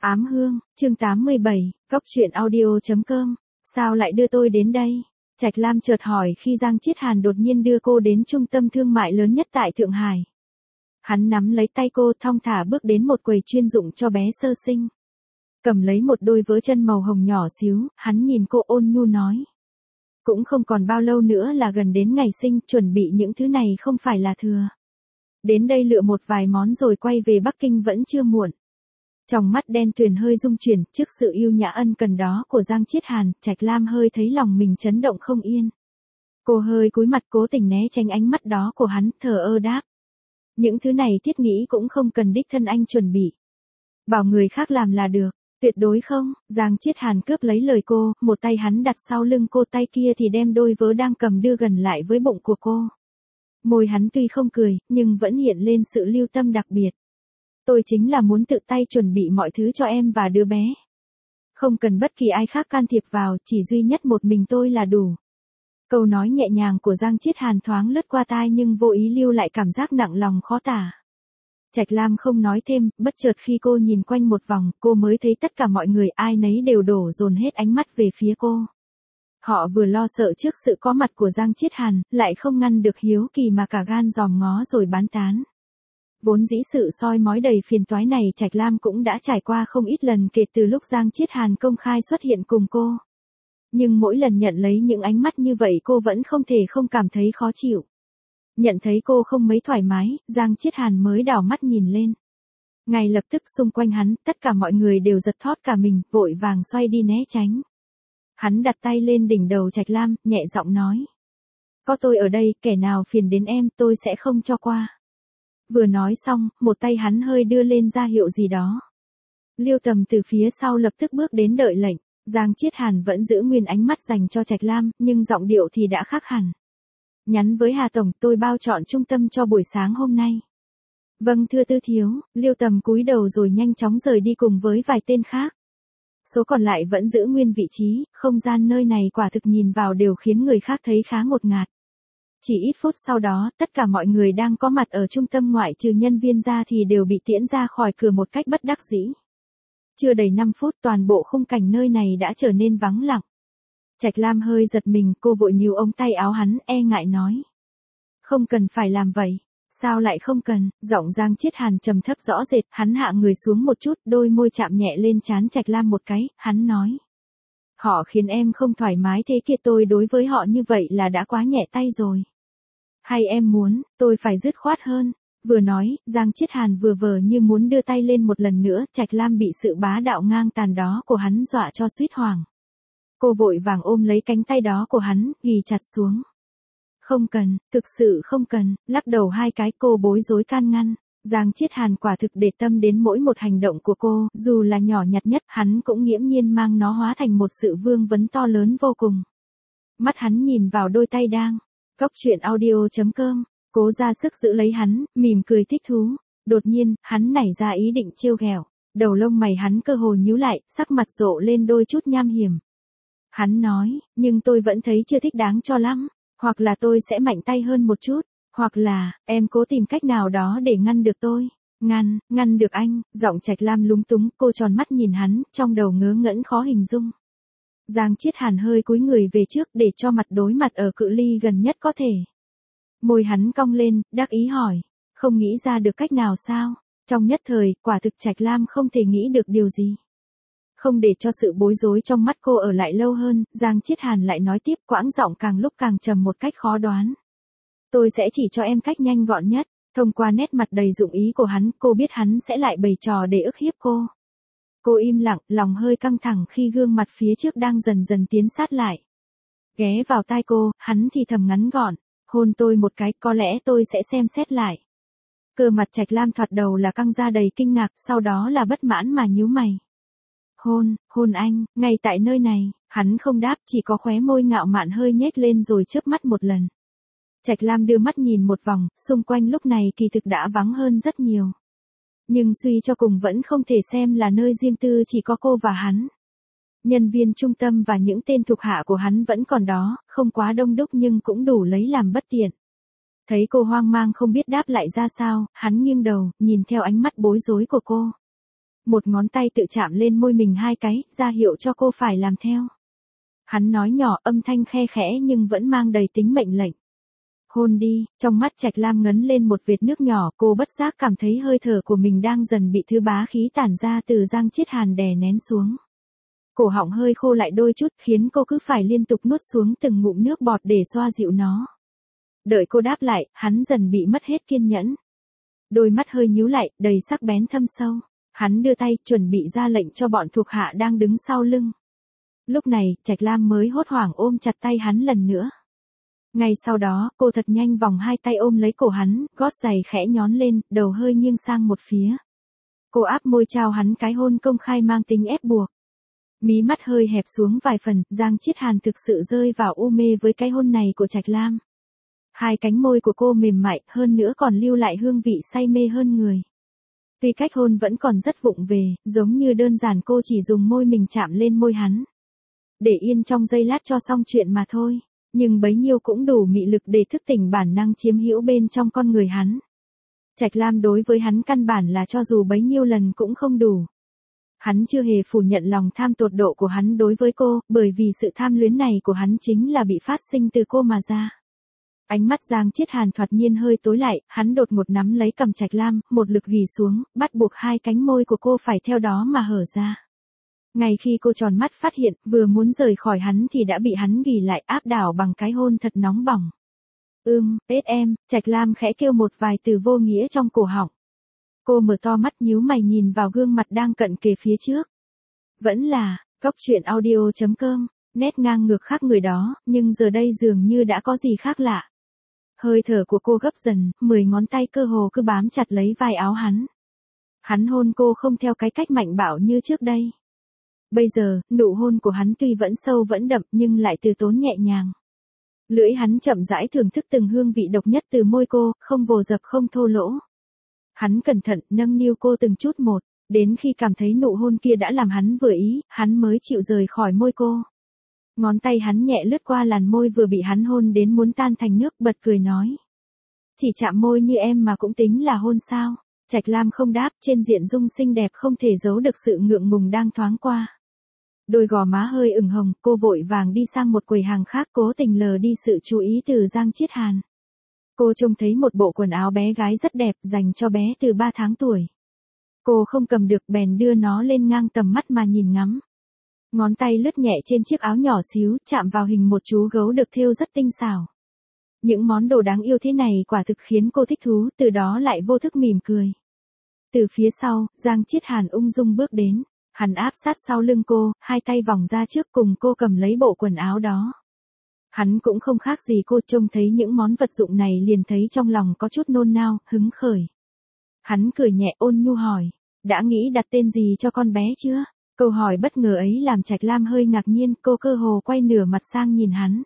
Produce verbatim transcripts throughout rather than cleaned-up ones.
Ám hương, chương tám mươi bảy, cóc truyện audio chấm com. Sao lại đưa tôi đến đây? Trạch Lam chợt hỏi khi Giang Chiết Hàn đột nhiên đưa cô đến trung tâm thương mại lớn nhất tại Thượng Hải. Hắn nắm lấy tay cô thong thả bước đến một quầy chuyên dụng cho bé sơ sinh. Cầm lấy một đôi vớ chân màu hồng nhỏ xíu, hắn nhìn cô ôn nhu nói. Cũng không còn bao lâu nữa là gần đến ngày sinh, chuẩn bị những thứ này không phải là thừa. Đến đây lựa một vài món rồi quay về Bắc Kinh vẫn chưa muộn. Trong mắt đen tuyền hơi rung chuyển, trước sự yêu nhã ân cần đó của Giang Chiết Hàn, Trạch Lam hơi thấy lòng mình chấn động không yên. Cô hơi cúi mặt cố tình né tránh ánh mắt đó của hắn, thờ ơ đáp. Những thứ này thiết nghĩ cũng không cần đích thân anh chuẩn bị. Bảo người khác làm là được, tuyệt đối không. Giang Chiết Hàn cướp lấy lời cô, một tay hắn đặt sau lưng cô, tay kia thì đem đôi vớ đang cầm đưa gần lại với bụng của cô. Môi hắn tuy không cười, nhưng vẫn hiện lên sự lưu tâm đặc biệt. Tôi chính là muốn tự tay chuẩn bị mọi thứ cho em và đứa bé. Không cần bất kỳ ai khác can thiệp vào, chỉ duy nhất một mình tôi là đủ. Câu nói nhẹ nhàng của Giang Chiết Hàn thoáng lướt qua tai nhưng vô ý lưu lại cảm giác nặng lòng khó tả. Trạch Lam không nói thêm, bất chợt khi cô nhìn quanh một vòng, cô mới thấy tất cả mọi người ai nấy đều đổ dồn hết ánh mắt về phía cô. Họ vừa lo sợ trước sự có mặt của Giang Chiết Hàn, lại không ngăn được hiếu kỳ mà cả gan dòm ngó rồi bán tán. Vốn dĩ sự soi mói đầy phiền toái này Trạch Lam cũng đã trải qua không ít lần kể từ lúc Giang Chiết Hàn công khai xuất hiện cùng cô. Nhưng mỗi lần nhận lấy những ánh mắt như vậy cô vẫn không thể không cảm thấy khó chịu. Nhận thấy cô không mấy thoải mái, Giang Chiết Hàn mới đảo mắt nhìn lên. Ngay lập tức xung quanh hắn, tất cả mọi người đều giật thót cả mình, vội vàng xoay đi né tránh. Hắn đặt tay lên đỉnh đầu Trạch Lam, nhẹ giọng nói. Có tôi ở đây, kẻ nào phiền đến em tôi sẽ không cho qua. Vừa nói xong, một tay hắn hơi đưa lên ra hiệu gì đó. Liêu Tầm từ phía sau lập tức bước đến đợi lệnh. Giang Chiết Hàn vẫn giữ nguyên ánh mắt dành cho Trạch Lam, nhưng giọng điệu thì đã khác hẳn. Nhắn với Hà Tổng, tôi bao chọn trung tâm cho buổi sáng hôm nay. Vâng thưa Tư Thiếu. Liêu Tầm cúi đầu rồi nhanh chóng rời đi cùng với vài tên khác. Số còn lại vẫn giữ nguyên vị trí, không gian nơi này quả thực nhìn vào đều khiến người khác thấy khá ngột ngạt. Chỉ ít phút sau đó, tất cả mọi người đang có mặt ở trung tâm ngoại trừ nhân viên ra thì đều bị tiễn ra khỏi cửa một cách bất đắc dĩ. Chưa đầy năm phút toàn bộ khung cảnh nơi này đã trở nên vắng lặng. Trạch Lam hơi giật mình, cô vội níu ống tay áo hắn, e ngại nói. Không cần phải làm vậy. Sao lại không cần? Giọng Giang Chiết Hàn trầm thấp rõ rệt, hắn hạ người xuống một chút, đôi môi chạm nhẹ lên trán Trạch Lam một cái, hắn nói. Họ khiến em không thoải mái thế kia, tôi đối với họ như vậy là đã quá nhẹ tay rồi. Hay em muốn, tôi phải dứt khoát hơn. Vừa nói, Giang Chiết Hàn vừa vờ như muốn đưa tay lên một lần nữa, Trạch Lam bị sự bá đạo ngang tàn đó của hắn dọa cho suýt hoảng. Cô vội vàng ôm lấy cánh tay đó của hắn, ghì chặt xuống. Không cần, thực sự không cần, lắc đầu hai cái cô bối rối can ngăn. Giang Chiết Hàn quả thực để tâm đến mỗi một hành động của cô, dù là nhỏ nhặt nhất, hắn cũng nghiễm nhiên mang nó hóa thành một sự vương vấn to lớn vô cùng. Mắt hắn nhìn vào đôi tay đang. Cóc truyện audio chấm com, cố ra sức giữ lấy hắn, mỉm cười thích thú. Đột nhiên, hắn nảy ra ý định trêu ghẹo. Đầu lông mày hắn cơ hồ nhíu lại, sắc mặt rộ lên đôi chút nham hiểm. Hắn nói, nhưng tôi vẫn thấy chưa thích đáng cho lắm. Hoặc là tôi sẽ mạnh tay hơn một chút. Hoặc là, em cố tìm cách nào đó để ngăn được tôi. Ngăn, ngăn được anh. Giọng Trạch Lam lúng túng, cô tròn mắt nhìn hắn, trong đầu ngớ ngẩn khó hình dung. Giang Chiết Hàn hơi cúi người về trước để cho mặt đối mặt ở cự ly gần nhất có thể. Môi hắn cong lên, đắc ý hỏi. Không nghĩ ra được cách nào sao? Trong nhất thời, quả thực Trạch Lam không thể nghĩ được điều gì. Không để cho sự bối rối trong mắt cô ở lại lâu hơn, Giang Chiết Hàn lại nói tiếp, quãng giọng càng lúc càng trầm một cách khó đoán. Tôi sẽ chỉ cho em cách nhanh gọn nhất. Thông qua nét mặt đầy dụng ý của hắn, cô biết hắn sẽ lại bày trò để ức hiếp cô. Cô im lặng, lòng hơi căng thẳng khi gương mặt phía trước đang dần dần tiến sát lại. Ghé vào tai cô, hắn thì thầm ngắn gọn. Hôn tôi một cái, có lẽ tôi sẽ xem xét lại. Cơ mặt Trạch Lam thoạt đầu là căng ra đầy kinh ngạc, sau đó là bất mãn mà nhíu mày. Hôn, hôn anh, ngay tại nơi này. Hắn không đáp, chỉ có khóe môi ngạo mạn hơi nhếch lên rồi chớp mắt một lần. Trạch Lam đưa mắt nhìn một vòng, xung quanh lúc này kỳ thực đã vắng hơn rất nhiều. Nhưng suy cho cùng vẫn không thể xem là nơi riêng tư chỉ có cô và hắn. Nhân viên trung tâm và những tên thuộc hạ của hắn vẫn còn đó, không quá đông đúc nhưng cũng đủ lấy làm bất tiện. Thấy cô hoang mang không biết đáp lại ra sao, hắn nghiêng đầu, nhìn theo ánh mắt bối rối của cô. Một ngón tay tự chạm lên môi mình hai cái, ra hiệu cho cô phải làm theo. Hắn nói nhỏ, âm thanh khe khẽ nhưng vẫn mang đầy tính mệnh lệnh. Hôn đi, trong mắt Trạch Lam ngấn lên một vệt nước nhỏ, cô bất giác cảm thấy hơi thở của mình đang dần bị thứ bá khí tản ra từ Giang Chiết Hàn đè nén xuống. Cổ họng hơi khô lại đôi chút, khiến cô cứ phải liên tục nuốt xuống từng ngụm nước bọt để xoa dịu nó. Đợi cô đáp lại, hắn dần bị mất hết kiên nhẫn. Đôi mắt hơi nhíu lại, đầy sắc bén thâm sâu. Hắn đưa tay, chuẩn bị ra lệnh cho bọn thuộc hạ đang đứng sau lưng. Lúc này, Trạch Lam mới hốt hoảng ôm chặt tay hắn lần nữa. Ngay sau đó, cô thật nhanh vòng hai tay ôm lấy cổ hắn, gót giày khẽ nhón lên, đầu hơi nghiêng sang một phía. Cô áp môi trao hắn cái hôn công khai mang tính ép buộc. Mí mắt hơi hẹp xuống vài phần, Giang Chiết Hàn thực sự rơi vào u mê với cái hôn này của Trạch Lam. Hai cánh môi của cô mềm mại, hơn nữa còn lưu lại hương vị say mê hơn người. Tuy cách hôn vẫn còn rất vụng về, giống như đơn giản cô chỉ dùng môi mình chạm lên môi hắn. Để yên trong giây lát cho xong chuyện mà thôi, nhưng bấy nhiêu cũng đủ mị lực để thức tỉnh bản năng chiếm hữu bên trong con người hắn. Trạch Lam đối với hắn căn bản là cho dù bấy nhiêu lần cũng không đủ. Hắn chưa hề phủ nhận lòng tham tột độ của hắn đối với cô, bởi vì sự tham luyến này của hắn chính là bị phát sinh từ cô mà ra. Ánh mắt Giang Chiết Hàn thoạt nhiên hơi tối lại, hắn đột ngột nắm lấy cầm Trạch Lam, một lực ghì xuống, bắt buộc hai cánh môi của cô phải theo đó mà hở ra. Ngay khi cô tròn mắt phát hiện, vừa muốn rời khỏi hắn thì đã bị hắn ghì lại áp đảo bằng cái hôn thật nóng bỏng. Ưm, ết em, Trạch Lam khẽ kêu một vài từ vô nghĩa trong cổ họng. Cô mở to mắt nhíu mày nhìn vào gương mặt đang cận kề phía trước. Vẫn là, Cóc Truyện Audio chấm com, nét ngang ngược khác người đó, nhưng giờ đây dường như đã có gì khác lạ. Hơi thở của cô gấp dần, mười ngón tay cơ hồ cứ bám chặt lấy vai áo hắn. Hắn hôn cô không theo cái cách mạnh bạo như trước đây. Bây giờ, nụ hôn của hắn tuy vẫn sâu vẫn đậm nhưng lại từ tốn nhẹ nhàng. Lưỡi hắn chậm rãi thưởng thức từng hương vị độc nhất từ môi cô, không vồ dập không thô lỗ. Hắn cẩn thận nâng niu cô từng chút một, đến khi cảm thấy nụ hôn kia đã làm hắn vừa ý, hắn mới chịu rời khỏi môi cô. Ngón tay hắn nhẹ lướt qua làn môi vừa bị hắn hôn đến muốn tan thành nước, bật cười nói. Chỉ chạm môi như em mà cũng tính là hôn sao? Trạch Lam không đáp, trên diện dung xinh đẹp không thể giấu được sự ngượng ngùng đang thoáng qua. Đôi gò má hơi ửng hồng, cô vội vàng đi sang một quầy hàng khác cố tình lờ đi sự chú ý từ Giang Chiết Hàn. Cô trông thấy một bộ quần áo bé gái rất đẹp dành cho bé từ ba tháng tuổi. Cô không cầm được bèn đưa nó lên ngang tầm mắt mà nhìn ngắm. Ngón tay lướt nhẹ trên chiếc áo nhỏ xíu, chạm vào hình một chú gấu được thêu rất tinh xảo. Những món đồ đáng yêu thế này quả thực khiến cô thích thú, từ đó lại vô thức mỉm cười. Từ phía sau, Giang Chiết Hàn ung dung bước đến. Hắn áp sát sau lưng cô, hai tay vòng ra trước cùng cô cầm lấy bộ quần áo đó. Hắn cũng không khác gì cô, trông thấy những món vật dụng này liền thấy trong lòng có chút nôn nao, hứng khởi. Hắn cười nhẹ ôn nhu hỏi, đã nghĩ đặt tên gì cho con bé chưa? Câu hỏi bất ngờ ấy làm Trạch Lam hơi ngạc nhiên, cô cơ hồ quay nửa mặt sang nhìn hắn.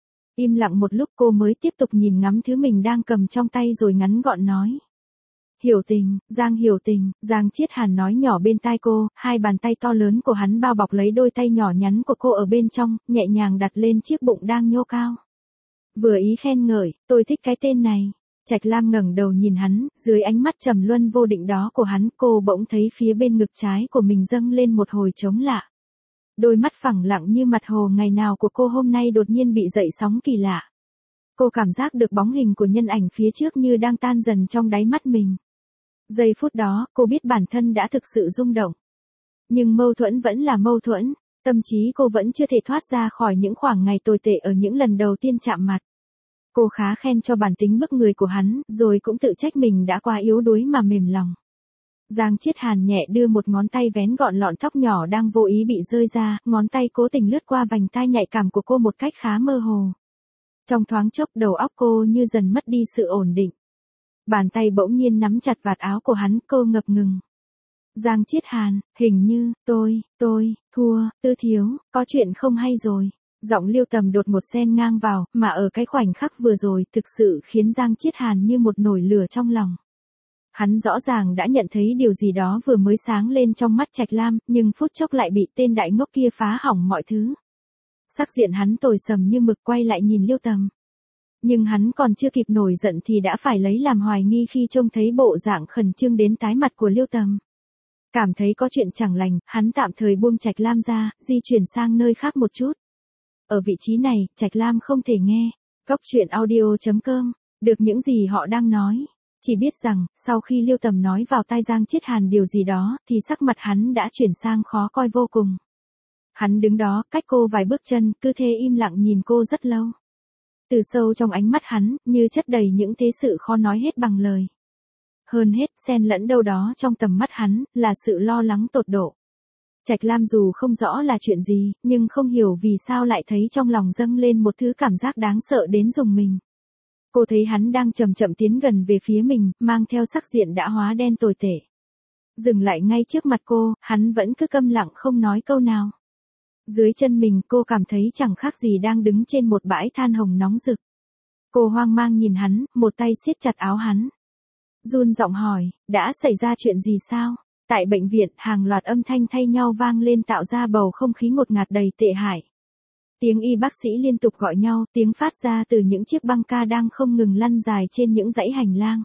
Im lặng một lúc cô mới tiếp tục nhìn ngắm thứ mình đang cầm trong tay rồi ngắn gọn nói. Hiểu Tình, Giang Hiểu Tình, Giang Chiết Hàn nói nhỏ bên tai cô, hai bàn tay to lớn của hắn bao bọc lấy đôi tay nhỏ nhắn của cô ở bên trong, nhẹ nhàng đặt lên chiếc bụng đang nhô cao. Vừa ý khen ngợi, tôi thích cái tên này. Trạch Lam ngẩng đầu nhìn hắn, dưới ánh mắt trầm luân vô định đó của hắn, cô bỗng thấy phía bên ngực trái của mình dâng lên một hồi trống lạ. Đôi mắt phẳng lặng như mặt hồ ngày nào của cô hôm nay đột nhiên bị dậy sóng kỳ lạ. Cô cảm giác được bóng hình của nhân ảnh phía trước như đang tan dần trong đáy mắt mình. Giây phút đó, cô biết bản thân đã thực sự rung động. Nhưng mâu thuẫn vẫn là mâu thuẫn, tâm trí cô vẫn chưa thể thoát ra khỏi những khoảng ngày tồi tệ ở những lần đầu tiên chạm mặt. Cô khá khen cho bản tính bức người của hắn, rồi cũng tự trách mình đã quá yếu đuối mà mềm lòng. Giang Chiết Hàn nhẹ đưa một ngón tay vén gọn lọn tóc nhỏ đang vô ý bị rơi ra, ngón tay cố tình lướt qua vành tai nhạy cảm của cô một cách khá mơ hồ. Trong thoáng chốc đầu óc cô như dần mất đi sự ổn định. Bàn tay bỗng nhiên nắm chặt vạt áo của hắn, cô ngập ngừng. Giang Chiết Hàn, hình như, tôi, tôi, thua, Tư Thiếu, có chuyện không hay rồi. Giọng Liêu Tầm đột ngột xen ngang vào, mà ở cái khoảnh khắc vừa rồi thực sự khiến Giang Chiết Hàn như một nồi lửa trong lòng. Hắn rõ ràng đã nhận thấy điều gì đó vừa mới sáng lên trong mắt Trạch Lam, nhưng phút chốc lại bị tên đại ngốc kia phá hỏng mọi thứ. Sắc diện hắn tối sầm như mực, quay lại nhìn Liêu Tầm. Nhưng hắn còn chưa kịp nổi giận thì đã phải lấy làm hoài nghi khi trông thấy bộ dạng khẩn trương đến tái mặt của Liêu Tầm. Cảm thấy có chuyện chẳng lành, hắn tạm thời buông Trạch Lam ra, di chuyển sang nơi khác một chút. Ở vị trí này, Trạch Lam không thể nghe. Góc truyện audio chấm com, được những gì họ đang nói. Chỉ biết rằng, sau khi Liêu Tầm nói vào tai Giang Chiết Hàn điều gì đó, thì sắc mặt hắn đã chuyển sang khó coi vô cùng. Hắn đứng đó, cách cô vài bước chân, cứ thế im lặng nhìn cô rất lâu. Từ sâu trong ánh mắt hắn, như chất đầy những thế sự khó nói hết bằng lời. Hơn hết, xen lẫn đâu đó trong tầm mắt hắn, là sự lo lắng tột độ. Trạch Lam dù không rõ là chuyện gì, nhưng không hiểu vì sao lại thấy trong lòng dâng lên một thứ cảm giác đáng sợ đến rùng mình. Cô thấy hắn đang chậm chậm tiến gần về phía mình, mang theo sắc diện đã hóa đen tồi tệ. Dừng lại ngay trước mặt cô, hắn vẫn cứ câm lặng không nói câu nào. Dưới chân mình cô cảm thấy chẳng khác gì đang đứng trên một bãi than hồng nóng rực. Cô hoang mang nhìn hắn, một tay siết chặt áo hắn. Run giọng hỏi, đã xảy ra chuyện gì sao? Tại bệnh viện, hàng loạt âm thanh thay nhau vang lên tạo ra bầu không khí ngột ngạt đầy tệ hại. Tiếng y bác sĩ liên tục gọi nhau, tiếng phát ra từ những chiếc băng ca đang không ngừng lăn dài trên những dãy hành lang.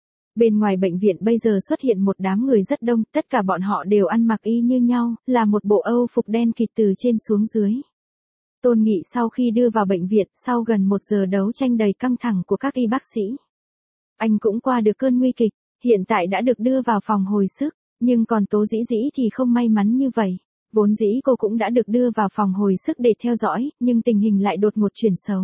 Bên ngoài bệnh viện bây giờ xuất hiện một đám người rất đông, tất cả bọn họ đều ăn mặc y như nhau, là một bộ âu phục đen kịt từ trên xuống dưới. Tôn Nghị sau khi đưa vào bệnh viện, sau gần một giờ đấu tranh đầy căng thẳng của các y bác sĩ. Anh cũng qua được cơn nguy kịch, hiện tại đã được đưa vào phòng hồi sức, nhưng còn Tố Dĩ Dĩ thì không may mắn như vậy. Vốn dĩ cô cũng đã được đưa vào phòng hồi sức để theo dõi, nhưng tình hình lại đột ngột chuyển xấu.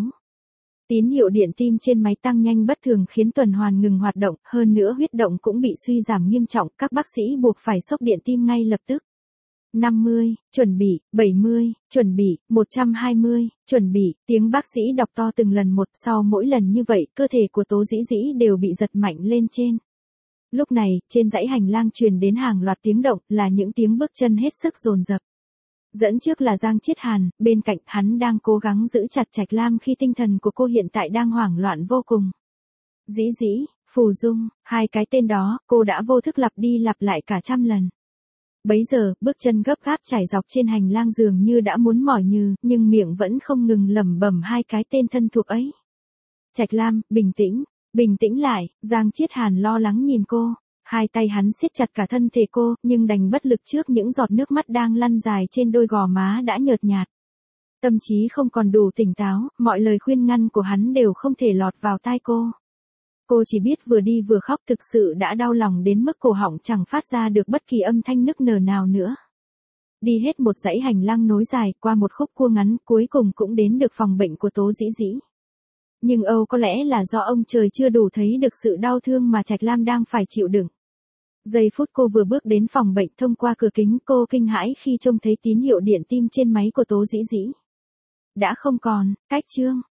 Tín hiệu điện tim trên máy tăng nhanh bất thường khiến tuần hoàn ngừng hoạt động, hơn nữa huyết động cũng bị suy giảm nghiêm trọng, các bác sĩ buộc phải xốc điện tim ngay lập tức. năm mươi, chuẩn bị, bảy mươi, chuẩn bị, một trăm hai mươi, chuẩn bị, tiếng bác sĩ đọc to từng lần một, sau mỗi lần như vậy, cơ thể của Tố Dĩ Dĩ đều bị giật mạnh lên trên. Lúc này, trên dãy hành lang truyền đến hàng loạt tiếng động, là những tiếng bước chân hết sức dồn dập. Dẫn trước là Giang Chiết Hàn, bên cạnh hắn đang cố gắng giữ chặt Trạch Lam khi tinh thần của cô hiện tại đang hoảng loạn vô cùng. Dĩ Dĩ, Phù Dung, hai cái tên đó, cô đã vô thức lặp đi lặp lại cả trăm lần. Bấy giờ, bước chân gấp gáp trải dọc trên hành lang dường như đã muốn mỏi nhừ, nhưng miệng vẫn không ngừng lẩm bẩm hai cái tên thân thuộc ấy. Trạch Lam, bình tĩnh, bình tĩnh lại, Giang Chiết Hàn lo lắng nhìn cô. Hai tay hắn siết chặt cả thân thể cô, nhưng đành bất lực trước những giọt nước mắt đang lăn dài trên đôi gò má đã nhợt nhạt. Tâm trí không còn đủ tỉnh táo, mọi lời khuyên ngăn của hắn đều không thể lọt vào tai cô. Cô chỉ biết vừa đi vừa khóc, thực sự đã đau lòng đến mức cổ họng chẳng phát ra được bất kỳ âm thanh nức nở nào nữa. Đi hết một dãy hành lang nối dài, qua một khúc cua ngắn, cuối cùng cũng đến được phòng bệnh của Tố Dĩ Dĩ. Nhưng âu có lẽ là do ông trời chưa đủ thấy được sự đau thương mà Trạch Lam đang phải chịu đựng. Giây phút cô vừa bước đến phòng bệnh, thông qua cửa kính, cô kinh hãi khi trông thấy tín hiệu điện tim trên máy của Tố Dĩ Dĩ đã không còn. Cách chương